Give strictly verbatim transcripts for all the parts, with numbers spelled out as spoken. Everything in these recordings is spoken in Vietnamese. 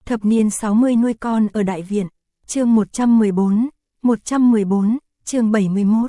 Thập niên sáu mươi nuôi con ở Đại Viện, chương một trăm mười bốn, một trăm mười bốn, chương bảy mươi mốt.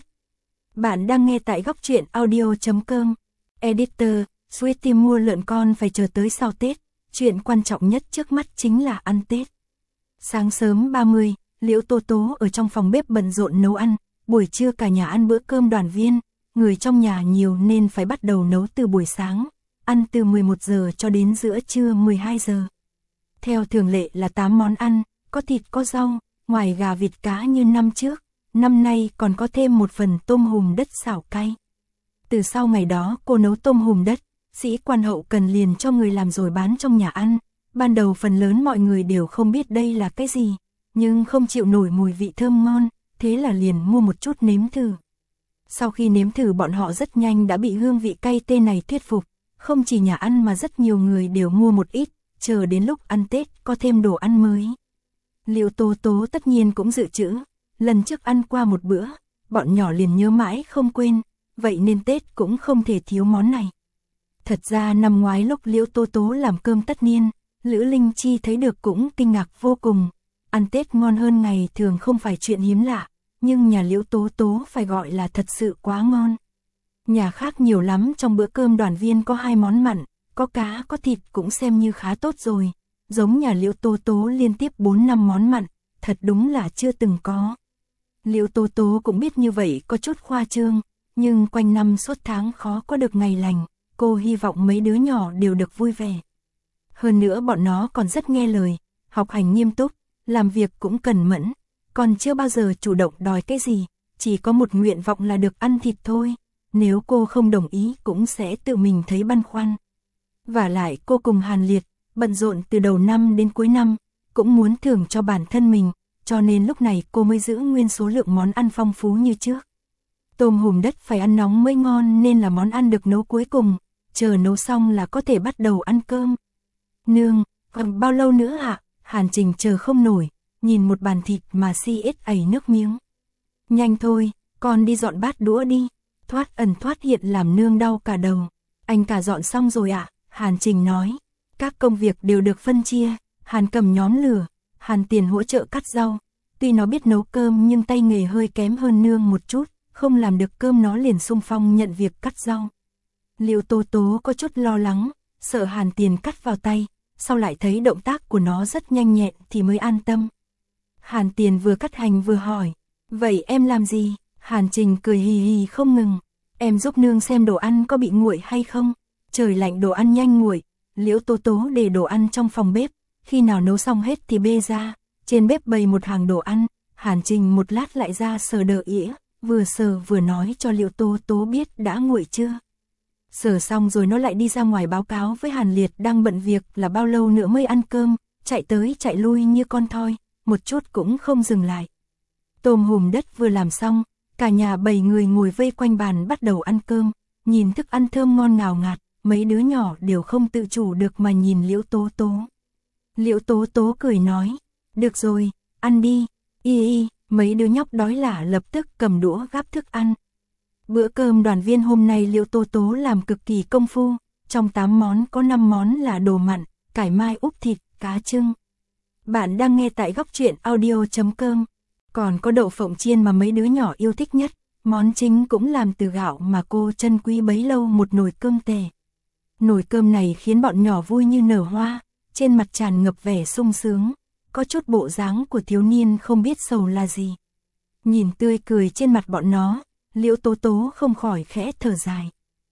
Bạn đang nghe tại góc truyện audio chấm com. Editor, Sweetie mua lợn con phải chờ tới sau Tết, chuyện quan trọng nhất trước mắt chính là ăn Tết. Sáng sớm ba mươi, Liễu Tố Tố ở trong phòng bếp bận rộn nấu ăn, buổi trưa cả nhà ăn bữa cơm đoàn viên, người trong nhà nhiều nên phải bắt đầu nấu từ buổi sáng, ăn từ mười một giờ cho đến giữa trưa mười hai giờ. Theo thường lệ là tám món ăn, có thịt có rau, ngoài gà vịt cá như năm trước, năm nay còn có thêm một phần tôm hùm đất xào cay. Từ sau ngày đó cô nấu tôm hùm đất, sĩ quan hậu cần liền cho người làm rồi bán trong nhà ăn. Ban đầu phần lớn mọi người đều không biết đây là cái gì, nhưng không chịu nổi mùi vị thơm ngon, thế là liền mua một chút nếm thử. Sau khi nếm thử bọn họ rất nhanh đã bị hương vị cay tê này thuyết phục, không chỉ nhà ăn mà rất nhiều người đều mua một ít, chờ đến lúc ăn Tết có thêm đồ ăn mới. Liễu Tố Tố tất nhiên cũng dự trữ, lần trước ăn qua một bữa, bọn nhỏ liền nhớ mãi không quên, vậy nên Tết cũng không thể thiếu món này. Thật ra năm ngoái lúc Liễu Tố Tố làm cơm tất niên, Lữ Linh Chi thấy được cũng kinh ngạc vô cùng. Ăn Tết ngon hơn ngày thường không phải chuyện hiếm lạ, nhưng nhà Liễu Tố Tố phải gọi là thật sự quá ngon. Nhà khác nhiều lắm, trong bữa cơm đoàn viên có hai món mặn, có cá có thịt cũng xem như khá tốt rồi. Giống nhà Liễu Tố Tố liên tiếp bốn năm món mặn, thật đúng là chưa từng có. Liễu Tố Tố cũng biết như vậy có chút khoa trương, nhưng quanh năm suốt tháng khó có được ngày lành, cô hy vọng mấy đứa nhỏ đều được vui vẻ. Hơn nữa bọn nó còn rất nghe lời, học hành nghiêm túc, làm việc cũng cẩn mẫn, còn chưa bao giờ chủ động đòi cái gì, chỉ có một nguyện vọng là được ăn thịt thôi, nếu cô không đồng ý cũng sẽ tự mình thấy băn khoăn. Vả lại cô cùng Hàn Liệt, bận rộn từ đầu năm đến cuối năm, cũng muốn thưởng cho bản thân mình, cho nên lúc này cô mới giữ nguyên số lượng món ăn phong phú như trước. Tôm hùm đất phải ăn nóng mới ngon nên là món ăn được nấu cuối cùng, chờ nấu xong là có thể bắt đầu ăn cơm. Nương, còn bao lâu nữa ạ? À? Hàn Trình chờ không nổi, nhìn một bàn thịt mà si ết ảy nước miếng. Nhanh thôi, con đi dọn bát đũa đi, thoát ẩn thoát hiện làm nương đau cả đầu. Anh cả dọn xong rồi ạ, à? Hàn Trình nói. Các công việc đều được phân chia, Hàn cầm nhóm lửa, Hàn Tiền hỗ trợ cắt rau. Tuy nó biết nấu cơm nhưng tay nghề hơi kém hơn nương một chút, không làm được cơm nó liền xung phong nhận việc cắt rau. Liễu Tố Tố có chút lo lắng, sợ Hàn Tiền cắt vào tay, sau lại thấy động tác của nó rất nhanh nhẹn thì mới an tâm. Hàn Tiền vừa cắt hành vừa hỏi, vậy em làm gì? Hàn Trình cười hì hì không ngừng, em giúp nương xem đồ ăn có bị nguội hay không. Trời lạnh đồ ăn nhanh nguội, Liễu Tố Tố để đồ ăn trong phòng bếp, khi nào nấu xong hết thì bê ra, trên bếp bày một hàng đồ ăn, Hàn Trình một lát lại ra sờ đỡ ỉa, vừa sờ vừa nói cho Liễu Tố Tố biết đã nguội chưa. Sờ xong rồi nó lại đi ra ngoài báo cáo với Hàn Liệt đang bận việc là bao lâu nữa mới ăn cơm, chạy tới chạy lui như con thoi, một chút cũng không dừng lại. Tôm hùm đất vừa làm xong, cả nhà bảy người ngồi vây quanh bàn bắt đầu ăn cơm, nhìn thức ăn thơm ngon ngào ngạt, mấy đứa nhỏ đều không tự chủ được mà nhìn Liễu Tố Tố. Liễu Tố Tố cười nói, được rồi, ăn đi, y y, mấy đứa nhóc đói lả lập tức cầm đũa gắp thức ăn. Bữa cơm đoàn viên hôm nay Liễu Tố Tố làm cực kỳ công phu, trong tám món có năm món là đồ mặn, cải mai úp thịt, cá trưng. Bạn đang nghe tại góc truyện audio chấm com. Còn có đậu phộng chiên mà mấy đứa nhỏ yêu thích nhất, món chính cũng làm từ gạo mà cô trân quý bấy lâu, một nồi cơm tề. Nồi cơm này khiến bọn nhỏ vui như nở hoa, trên mặt tràn ngập vẻ sung sướng, có chút bộ dáng của thiếu niên không biết sầu là gì. Nhìn tươi cười trên mặt bọn nó, Liễu Tố Tố không khỏi khẽ thở dài.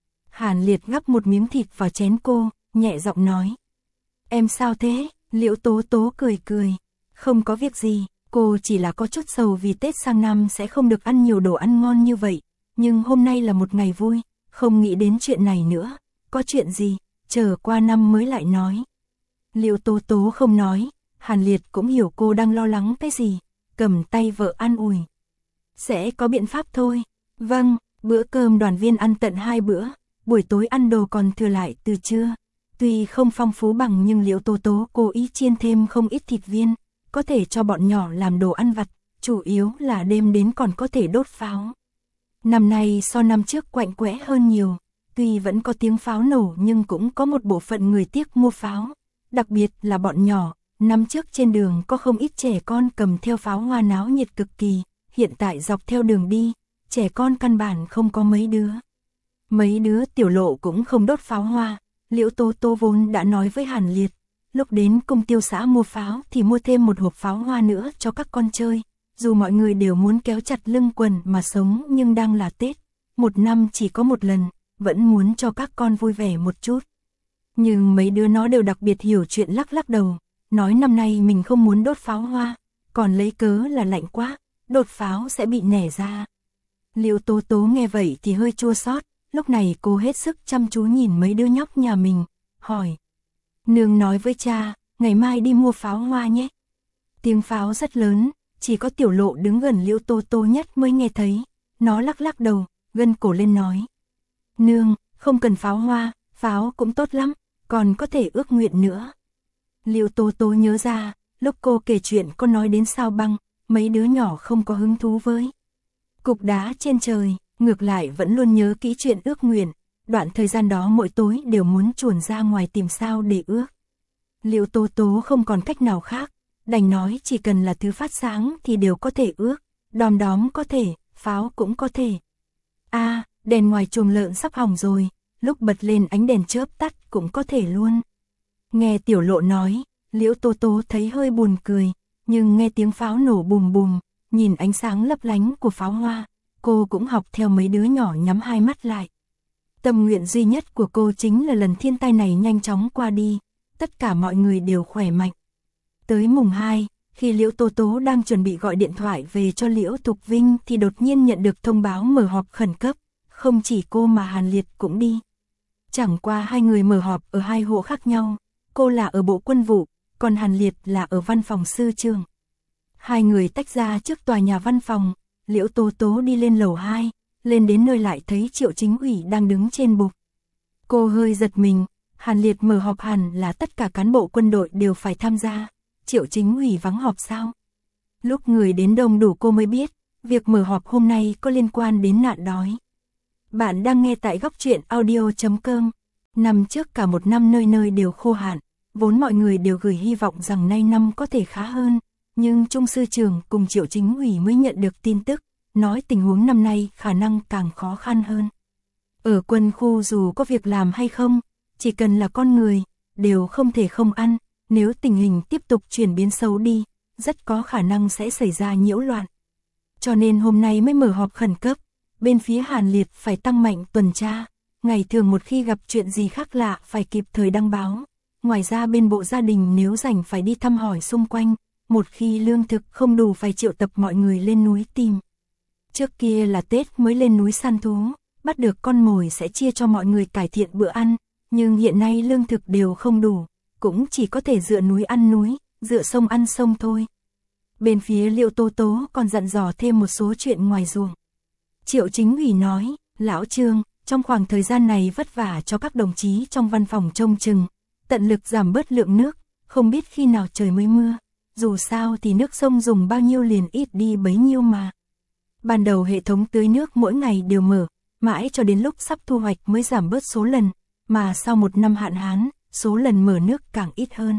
Hàn Liệt gắp một miếng thịt vào chén cô, nhẹ giọng nói. Em sao thế? Liễu Tố Tố cười cười. Không có việc gì, cô chỉ là có chút sầu vì Tết sang năm sẽ không được ăn nhiều đồ ăn ngon như vậy. Nhưng hôm nay là một ngày vui, không nghĩ đến chuyện này nữa. Có chuyện gì, chờ qua năm mới lại nói. Liễu Tố Tố không nói, Hàn Liệt cũng hiểu cô đang lo lắng cái gì, cầm tay vợ an ủi. Sẽ có biện pháp thôi. Vâng, bữa cơm đoàn viên ăn tận hai bữa, buổi tối ăn đồ còn thừa lại từ trưa. Tuy không phong phú bằng nhưng Liễu Tố Tố cố ý chiên thêm không ít thịt viên, có thể cho bọn nhỏ làm đồ ăn vặt, chủ yếu là đêm đến còn có thể đốt pháo. Năm nay so năm trước quạnh quẽ hơn nhiều, tuy vẫn có tiếng pháo nổ nhưng cũng có một bộ phận người tiếc mua pháo, đặc biệt là bọn nhỏ, năm trước trên đường có không ít trẻ con cầm theo pháo hoa náo nhiệt cực kỳ, hiện tại dọc theo đường đi, trẻ con căn bản không có mấy đứa. Mấy đứa tiểu lộ cũng không đốt pháo hoa, Liễu Tố Tố vốn đã nói với Hàn Liệt, lúc đến công tiêu xã mua pháo thì mua thêm một hộp pháo hoa nữa cho các con chơi, dù mọi người đều muốn kéo chặt lưng quần mà sống nhưng đang là Tết, một năm chỉ có một lần, vẫn muốn cho các con vui vẻ một chút. Nhưng mấy đứa nó đều đặc biệt hiểu chuyện lắc lắc đầu, nói năm nay mình không muốn đốt pháo hoa, còn lấy cớ là lạnh quá, đốt pháo sẽ bị nẻ ra. Liễu Tố Tố nghe vậy thì hơi chua xót, lúc này cô hết sức chăm chú nhìn mấy đứa nhóc nhà mình, hỏi. Nương nói với cha, ngày mai đi mua pháo hoa nhé. Tiếng pháo rất lớn, chỉ có tiểu lộ đứng gần Liễu Tố Tố nhất mới nghe thấy, nó lắc lắc đầu, gân cổ lên nói. Nương, không cần pháo hoa, pháo cũng tốt lắm, còn có thể ước nguyện nữa. Liễu Tố Tố nhớ ra, lúc cô kể chuyện có nói đến sao băng, mấy đứa nhỏ không có hứng thú với cục đá trên trời, ngược lại vẫn luôn nhớ kỹ chuyện ước nguyện, đoạn thời gian đó mỗi tối đều muốn chuồn ra ngoài tìm sao để ước. Liễu Tố Tố không còn cách nào khác, đành nói chỉ cần là thứ phát sáng thì đều có thể ước, đom đóm có thể, pháo cũng có thể. A, à, đèn ngoài chuồng lợn sắp hỏng rồi, lúc bật lên ánh đèn chớp tắt cũng có thể luôn. Nghe tiểu lộ nói, Liễu Tố Tố thấy hơi buồn cười, nhưng nghe tiếng pháo nổ bùm bùm, nhìn ánh sáng lấp lánh của pháo hoa, cô cũng học theo mấy đứa nhỏ nhắm hai mắt lại. Tâm nguyện duy nhất của cô chính là lần thiên tai này nhanh chóng qua đi, tất cả mọi người đều khỏe mạnh. Tới mùng hai, khi Liễu Tố Tố đang chuẩn bị gọi điện thoại về cho Liễu Thục Vinh thì đột nhiên nhận được thông báo mở họp khẩn cấp, không chỉ cô mà Hàn Liệt cũng đi. Chẳng qua hai người mở họp ở hai hộ khác nhau, cô là ở Bộ Quân vụ, còn Hàn Liệt là ở văn phòng sư trường. Hai người tách ra trước tòa nhà văn phòng, Liễu Tố Tố đi lên lầu hai, lên đến nơi lại thấy Triệu Chính Ủy đang đứng trên bục. Cô hơi giật mình, Hàn Liệt mở họp hẳn là tất cả cán bộ quân đội đều phải tham gia, Triệu Chính Ủy vắng họp sao? Lúc người đến đông đủ cô mới biết, việc mở họp hôm nay có liên quan đến nạn đói. Bạn đang nghe tại góc truyện audio chấm com. Năm trước cả một năm nơi nơi đều khô hạn, vốn mọi người đều gửi hy vọng rằng nay năm có thể khá hơn, nhưng Trung sư trưởng cùng Triệu Chính Ủy mới nhận được tin tức, nói tình huống năm nay khả năng càng khó khăn hơn. Ở quân khu dù có việc làm hay không, chỉ cần là con người, đều không thể không ăn, nếu tình hình tiếp tục chuyển biến xấu đi, rất có khả năng sẽ xảy ra nhiễu loạn. Cho nên hôm nay mới mở họp khẩn cấp, bên phía Hàn Liệt phải tăng mạnh tuần tra, ngày thường một khi gặp chuyện gì khác lạ phải kịp thời đăng báo. Ngoài ra bên bộ gia đình nếu rảnh phải đi thăm hỏi xung quanh, một khi lương thực không đủ phải triệu tập mọi người lên núi tìm. Trước kia là Tết mới lên núi săn thú, bắt được con mồi sẽ chia cho mọi người cải thiện bữa ăn, nhưng hiện nay lương thực đều không đủ, cũng chỉ có thể dựa núi ăn núi, dựa sông ăn sông thôi. Bên phía Liễu Tố Tố còn dặn dò thêm một số chuyện ngoài ruộng. Triệu Chính Ủy nói, lão Trương, trong khoảng thời gian này vất vả cho các đồng chí trong văn phòng trông chừng, tận lực giảm bớt lượng nước, không biết khi nào trời mới mưa, dù sao thì nước sông dùng bao nhiêu liền ít đi bấy nhiêu mà. Ban đầu hệ thống tưới nước mỗi ngày đều mở, mãi cho đến lúc sắp thu hoạch mới giảm bớt số lần, mà sau một năm hạn hán, số lần mở nước càng ít hơn.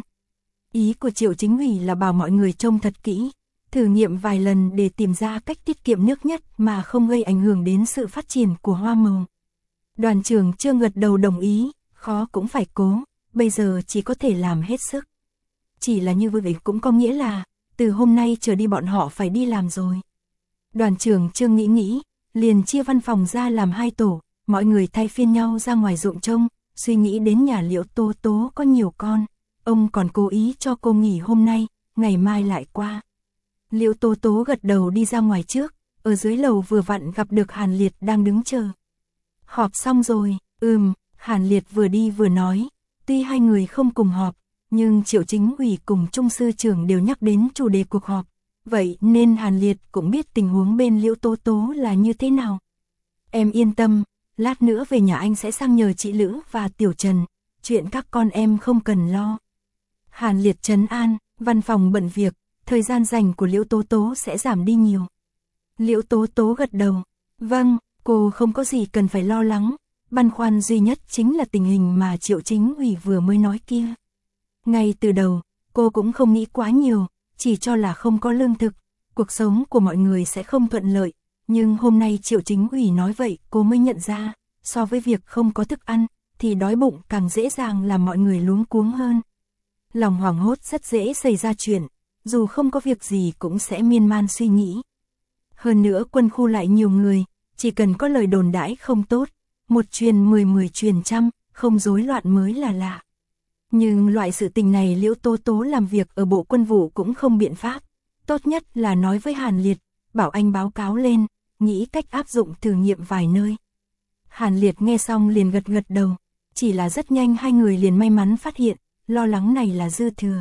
Ý của Triệu Chính Ủy là bảo mọi người trông thật kỹ, thử nghiệm vài lần để tìm ra cách tiết kiệm nước nhất mà không gây ảnh hưởng đến sự phát triển của hoa màu. Đoàn trưởng Trương gật đầu đồng ý, khó cũng phải cố, bây giờ chỉ có thể làm hết sức. Chỉ là như vậy cũng có nghĩa là, từ hôm nay trở đi bọn họ phải đi làm rồi. Đoàn trưởng Trương nghĩ nghĩ, liền chia văn phòng ra làm hai tổ, mọi người thay phiên nhau ra ngoài ruộng trông, suy nghĩ đến nhà Liễu Tố Tố có nhiều con, ông còn cố ý cho cô nghỉ hôm nay, ngày mai lại qua. Liễu Tố Tố gật đầu đi ra ngoài trước, ở dưới lầu vừa vặn gặp được Hàn Liệt đang đứng chờ. Họp xong rồi, ừm, Hàn Liệt vừa đi vừa nói, tuy hai người không cùng họp, nhưng Triệu Chính Ủy cùng Trung sư trưởng đều nhắc đến chủ đề cuộc họp, vậy nên Hàn Liệt cũng biết tình huống bên Liễu Tố Tố là như thế nào. Em yên tâm, lát nữa về nhà anh sẽ sang nhờ chị Lữ và Tiểu Trần, chuyện các con em không cần lo. Hàn Liệt trấn an, văn phòng bận việc, thời gian dành của Liễu Tố Tố sẽ giảm đi nhiều. Liễu Tố Tố gật đầu, vâng, cô không có gì cần phải lo lắng, băn khoăn duy nhất chính là tình hình mà Triệu Chính Ủy vừa mới nói kia. Ngay từ đầu, Cô cũng không nghĩ quá nhiều, chỉ cho là không có lương thực, cuộc sống của mọi người sẽ không thuận lợi. Nhưng hôm nay Triệu Chính Ủy nói vậy, cô mới nhận ra, so với việc không có thức ăn, thì đói bụng càng dễ dàng làm mọi người luống cuống hơn. Lòng hoảng hốt rất dễ xảy ra chuyện, dù không có việc gì cũng sẽ miên man suy nghĩ. Hơn nữa quân khu lại nhiều người, chỉ cần có lời đồn đãi không tốt, một truyền mười mười truyền trăm, không rối loạn mới là lạ. Nhưng loại sự tình này Liễu Tố Tố làm việc ở Bộ Quân vụ cũng không biện pháp, tốt nhất là nói với Hàn Liệt, bảo anh báo cáo lên, nghĩ cách áp dụng thử nghiệm vài nơi. Hàn Liệt nghe xong liền gật gật đầu, chỉ là rất nhanh hai người liền may mắn phát hiện, lo lắng này là dư thừa.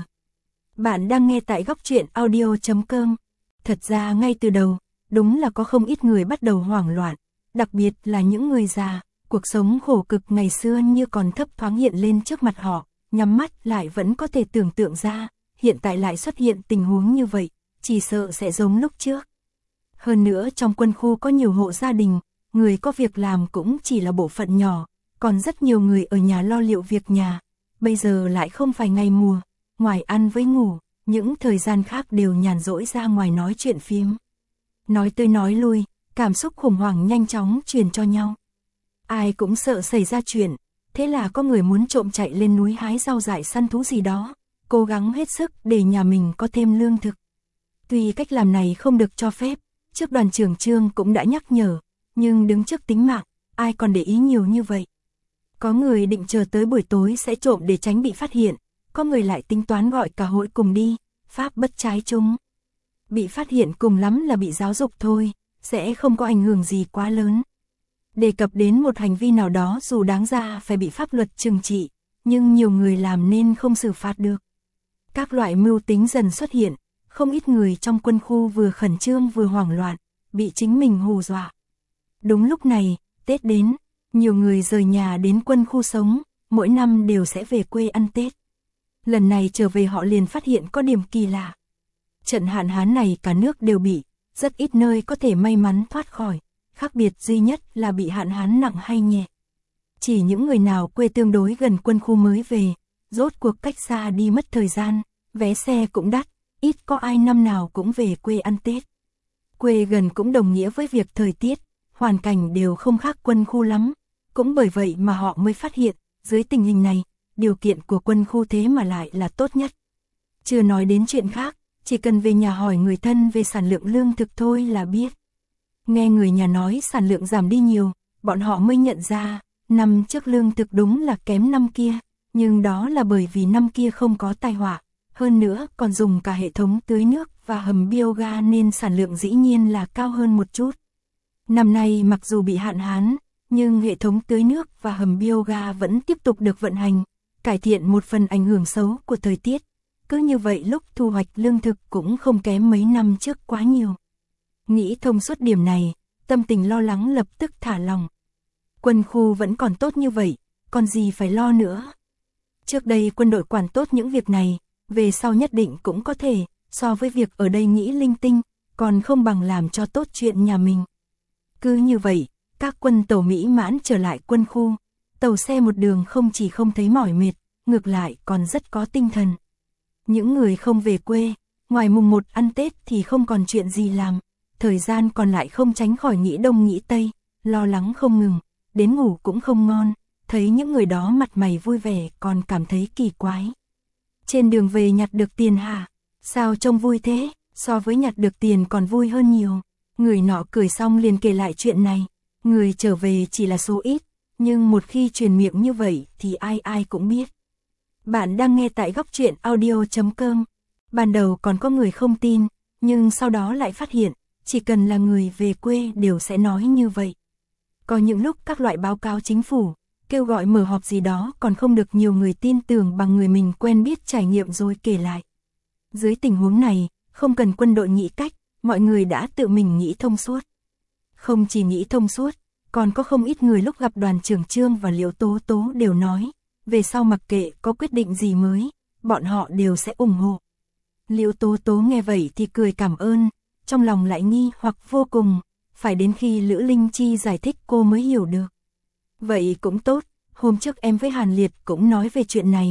Bạn đang nghe tại góc truyện audio chấm com. Thật ra ngay từ đầu, đúng là có không ít người bắt đầu hoảng loạn, đặc biệt là những người già, cuộc sống khổ cực ngày xưa như còn thấp thoáng hiện lên trước mặt họ, nhắm mắt lại vẫn có thể tưởng tượng ra, hiện tại lại xuất hiện tình huống như vậy, chỉ sợ sẽ giống lúc trước. Hơn nữa trong quân khu có nhiều hộ gia đình, người có việc làm cũng chỉ là bộ phận nhỏ, còn rất nhiều người ở nhà lo liệu việc nhà, bây giờ lại không phải ngày mùa, ngoài ăn với ngủ, những thời gian khác đều nhàn rỗi ra ngoài nói chuyện phiếm. Nói tới nói lui, cảm xúc khủng hoảng nhanh chóng truyền cho nhau. Ai cũng sợ xảy ra chuyện, thế là có người muốn trộm chạy lên núi hái rau dại săn thú gì đó, cố gắng hết sức để nhà mình có thêm lương thực. Tuy cách làm này không được cho phép, trước đoàn trưởng Trương cũng đã nhắc nhở, nhưng đứng trước tính mạng, ai còn để ý nhiều như vậy. Có người định chờ tới buổi tối sẽ trộm để tránh bị phát hiện, có người lại tính toán gọi cả hội cùng đi, pháp bất trái chung. Bị phát hiện cùng lắm là bị giáo dục thôi, sẽ không có ảnh hưởng gì quá lớn. Đề cập đến một hành vi nào đó dù đáng ra phải bị pháp luật trừng trị, nhưng nhiều người làm nên không xử phạt được. Các loại mưu tính dần xuất hiện, không ít người trong quân khu vừa khẩn trương vừa hoảng loạn, bị chính mình hù dọa. Đúng lúc này, Tết đến, nhiều người rời nhà đến quân khu sống, mỗi năm đều sẽ về quê ăn Tết. Lần này trở về họ liền phát hiện có điểm kỳ lạ. Trận hạn hán này cả nước đều bị, rất ít nơi có thể may mắn thoát khỏi, khác biệt duy nhất là bị hạn hán nặng hay nhẹ. Chỉ những người nào quê tương đối gần quân khu mới về, rốt cuộc cách xa đi mất thời gian, vé xe cũng đắt, ít có ai năm nào cũng về quê ăn Tết. Quê gần cũng đồng nghĩa với việc thời tiết, hoàn cảnh đều không khác quân khu lắm, cũng bởi vậy mà họ mới phát hiện, dưới tình hình này, điều kiện của quân khu thế mà lại là tốt nhất. Chưa nói đến chuyện khác, chỉ cần về nhà hỏi người thân về sản lượng lương thực thôi là biết. Nghe người nhà nói sản lượng giảm đi nhiều, bọn họ mới nhận ra, năm trước lương thực đúng là kém năm kia, nhưng đó là bởi vì năm kia không có tai họa, hơn nữa còn dùng cả hệ thống tưới nước và hầm bioga nên sản lượng dĩ nhiên là cao hơn một chút. Năm nay mặc dù bị hạn hán, nhưng hệ thống tưới nước và hầm bioga vẫn tiếp tục được vận hành, cải thiện một phần ảnh hưởng xấu của thời tiết. Cứ như vậy lúc thu hoạch lương thực cũng không kém mấy năm trước quá nhiều. Nghĩ thông suốt điểm này, tâm tình lo lắng lập tức thả lòng. Quân khu vẫn còn tốt như vậy, còn gì phải lo nữa. Trước đây quân đội quản tốt những việc này, về sau nhất định cũng có thể, so với việc ở đây nghĩ linh tinh, còn không bằng làm cho tốt chuyện nhà mình. Cứ như vậy, các quân tàu mỹ mãn trở lại quân khu, tàu xe một đường không chỉ không thấy mỏi mệt, ngược lại còn rất có tinh thần. Những người không về quê, ngoài mùng một ăn Tết thì không còn chuyện gì làm, thời gian còn lại không tránh khỏi nghĩ đông nghĩ tây, lo lắng không ngừng, đến ngủ cũng không ngon, thấy những người đó mặt mày vui vẻ còn cảm thấy kỳ quái. Trên đường về nhặt được tiền hả? Sao trông vui thế? So với nhặt được tiền còn vui hơn nhiều. Người nọ cười xong liền kể lại chuyện này, người trở về chỉ là số ít, nhưng một khi truyền miệng như vậy thì ai ai cũng biết. Bạn đang nghe tại góc truyện audio chấm com. Ban đầu còn có người không tin, nhưng sau đó lại phát hiện, chỉ cần là người về quê đều sẽ nói như vậy. Có những lúc các loại báo cáo chính phủ, kêu gọi mở họp gì đó còn không được nhiều người tin tưởng bằng người mình quen biết trải nghiệm rồi kể lại. Dưới tình huống này, không cần quân đội nghĩ cách, mọi người đã tự mình nghĩ thông suốt. Không chỉ nghĩ thông suốt, còn có không ít người lúc gặp đoàn trưởng Trương và Liễu Tố Tố đều nói, về sau mặc kệ có quyết định gì mới, bọn họ đều sẽ ủng hộ. Liễu Tố Tố nghe vậy thì cười cảm ơn, trong lòng lại nghi hoặc vô cùng, phải đến khi Lữ Linh Chi giải thích cô mới hiểu được. Vậy cũng tốt, hôm trước em với Hàn Liệt cũng nói về chuyện này,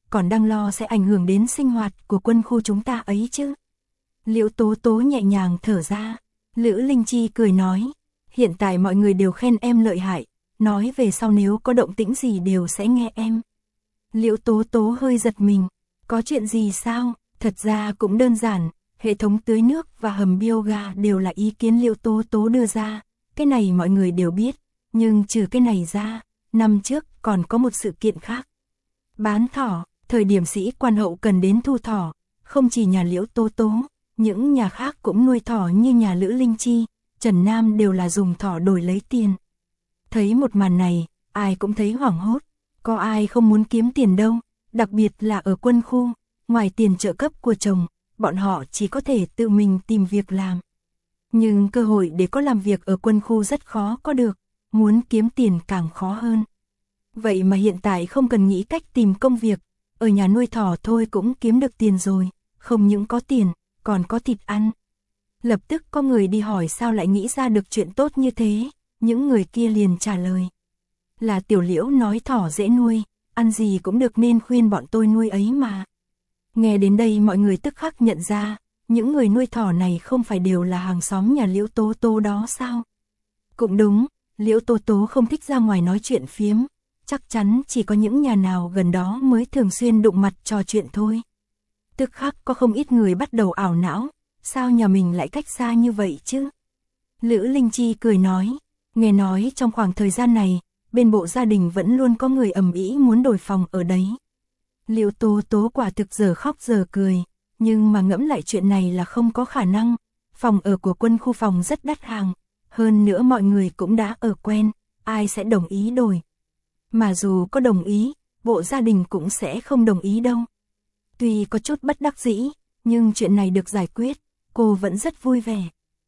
còn đang lo sẽ ảnh hưởng đến sinh hoạt của quân khu chúng ta ấy chứ. Liễu Tố Tố nhẹ nhàng thở ra, Lữ Linh Chi cười nói, hiện tại mọi người đều khen em lợi hại, nói về sau nếu có động tĩnh gì đều sẽ nghe em. Liễu Tố Tố hơi giật mình, có chuyện gì sao? Thật ra cũng đơn giản, hệ thống tưới nước và hầm bioga đều là ý kiến Liễu Tố Tố đưa ra, cái này mọi người đều biết, nhưng trừ cái này ra, năm trước còn có một sự kiện khác. Bán thỏ, thời điểm sĩ quan hậu cần đến thu thỏ, không chỉ nhà Liễu Tố Tố, những nhà khác cũng nuôi thỏ như nhà Lữ Linh Chi, Trần Nam đều là dùng thỏ đổi lấy tiền. Thấy một màn này, ai cũng thấy hoảng hốt, có ai không muốn kiếm tiền đâu, đặc biệt là ở quân khu, ngoài tiền trợ cấp của chồng, bọn họ chỉ có thể tự mình tìm việc làm. Nhưng cơ hội để có làm việc ở quân khu rất khó có được, muốn kiếm tiền càng khó hơn. Vậy mà hiện tại không cần nghĩ cách tìm công việc, ở nhà nuôi thỏ thôi cũng kiếm được tiền rồi, không những có tiền, còn có thịt ăn. Lập tức có người đi hỏi sao lại nghĩ ra được chuyện tốt như thế, những người kia liền trả lời. Là Tiểu Liễu nói thỏ dễ nuôi, ăn gì cũng được nên khuyên bọn tôi nuôi ấy mà. Nghe đến đây mọi người tức khắc nhận ra, những người nuôi thỏ này không phải đều là hàng xóm nhà Liễu Tố Tố đó sao? Cũng đúng, Liễu Tố Tố không thích ra ngoài nói chuyện phiếm, chắc chắn chỉ có những nhà nào gần đó mới thường xuyên đụng mặt trò chuyện thôi. Tức khắc có không ít người bắt đầu ảo não, sao nhà mình lại cách xa như vậy chứ? Lữ Linh Chi cười nói, nghe nói trong khoảng thời gian này, bên bộ gia đình vẫn luôn có người ầm ĩ muốn đổi phòng ở đấy. Liễu Tố Tố quả thực giờ khóc giờ cười, nhưng mà ngẫm lại chuyện này là không có khả năng, phòng ở của quân khu phòng rất đắt hàng, hơn nữa mọi người cũng đã ở quen, ai sẽ đồng ý đổi. Mà dù có đồng ý, bộ gia đình cũng sẽ không đồng ý đâu. Tuy có chút bất đắc dĩ, nhưng chuyện này được giải quyết, cô vẫn rất vui vẻ.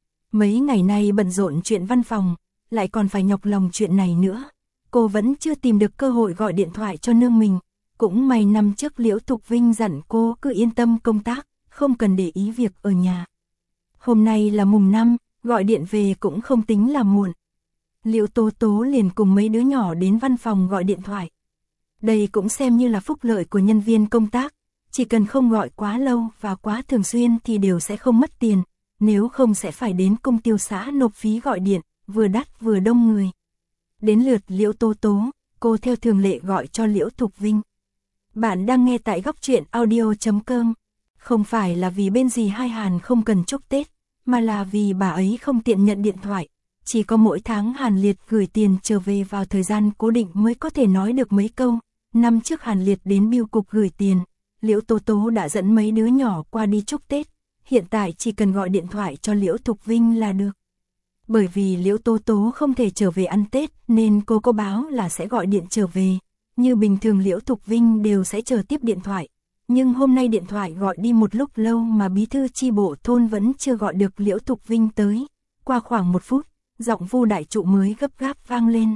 Mấy ngày nay bận rộn chuyện văn phòng, lại còn phải nhọc lòng chuyện này nữa. Cô vẫn chưa tìm được cơ hội gọi điện thoại cho nương mình. Cũng may năm trước Liễu Thục Vinh dặn cô cứ yên tâm công tác, không cần để ý việc ở nhà. Hôm nay là mùng năm, gọi điện về cũng không tính là muộn. Liễu Tố Tố liền cùng mấy đứa nhỏ đến văn phòng gọi điện thoại. Đây cũng xem như là phúc lợi của nhân viên công tác, chỉ cần không gọi quá lâu và quá thường xuyên thì đều sẽ không mất tiền, nếu không sẽ phải đến công tiêu xã nộp phí gọi điện, vừa đắt vừa đông người. Đến lượt Liễu Tố Tố, cô theo thường lệ gọi cho Liễu Thục Vinh. Bạn đang nghe tại góc truyện audio chấm com. Không phải là vì bên dì Hai Hàn không cần chúc Tết, mà là vì bà ấy không tiện nhận điện thoại. Chỉ có mỗi tháng Hàn Liệt gửi tiền trở về vào thời gian cố định mới có thể nói được mấy câu. Năm trước Hàn Liệt đến bưu cục gửi tiền, Liễu Tố Tố đã dẫn mấy đứa nhỏ qua đi chúc Tết. Hiện tại chỉ cần gọi điện thoại cho Liễu Thục Vinh là được. Bởi vì Liễu Tố Tố không thể trở về ăn Tết nên cô có báo là sẽ gọi điện trở về. Như bình thường Liễu Thục Vinh đều sẽ chờ tiếp điện thoại. Nhưng hôm nay điện thoại gọi đi một lúc lâu mà bí thư chi bộ thôn vẫn chưa gọi được Liễu Thục Vinh tới. Qua khoảng một phút, giọng Vu Đại Trụ mới gấp gáp vang lên.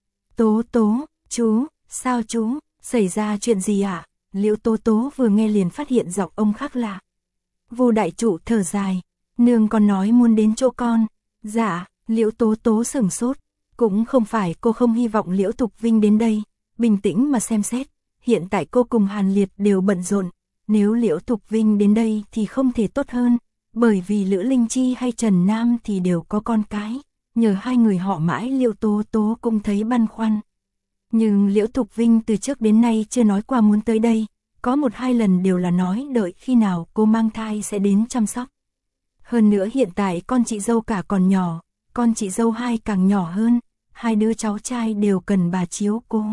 Tố Tố, chú, sao chú, xảy ra chuyện gì ạ? À? Liễu Tố Tố vừa nghe liền phát hiện giọng ông khác lạ. Vu Đại Trụ thở dài, nương con nói muốn đến chỗ con. Dạ, Liễu Tố Tố sửng sốt, cũng không phải cô không hy vọng Liễu Thục Vinh đến đây, bình tĩnh mà xem xét, hiện tại cô cùng Hàn Liệt đều bận rộn, nếu Liễu Thục Vinh đến đây thì không thể tốt hơn, bởi vì Lữ Linh Chi hay Trần Nam thì đều có con cái, nhờ hai người họ mãi Liễu Tố Tố cũng thấy băn khoăn. Nhưng Liễu Thục Vinh từ trước đến nay chưa nói qua muốn tới đây, có một hai lần đều là nói đợi khi nào cô mang thai sẽ đến chăm sóc. Hơn nữa hiện tại con chị dâu cả còn nhỏ, con chị dâu hai càng nhỏ hơn, hai đứa cháu trai đều cần bà chiếu cố.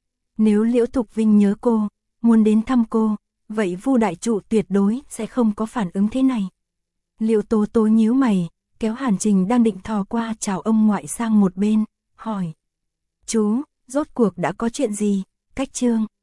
Nếu Liễu Thục Vinh nhớ cô, muốn đến thăm cô, vậy Vu Đại Trụ tuyệt đối sẽ không có phản ứng thế này. Liễu Tố Tố nhíu mày, kéo Hàn Trình đang định thò qua chào ông ngoại sang một bên, hỏi. Chú, rốt cuộc đã có chuyện gì? Cách Trương,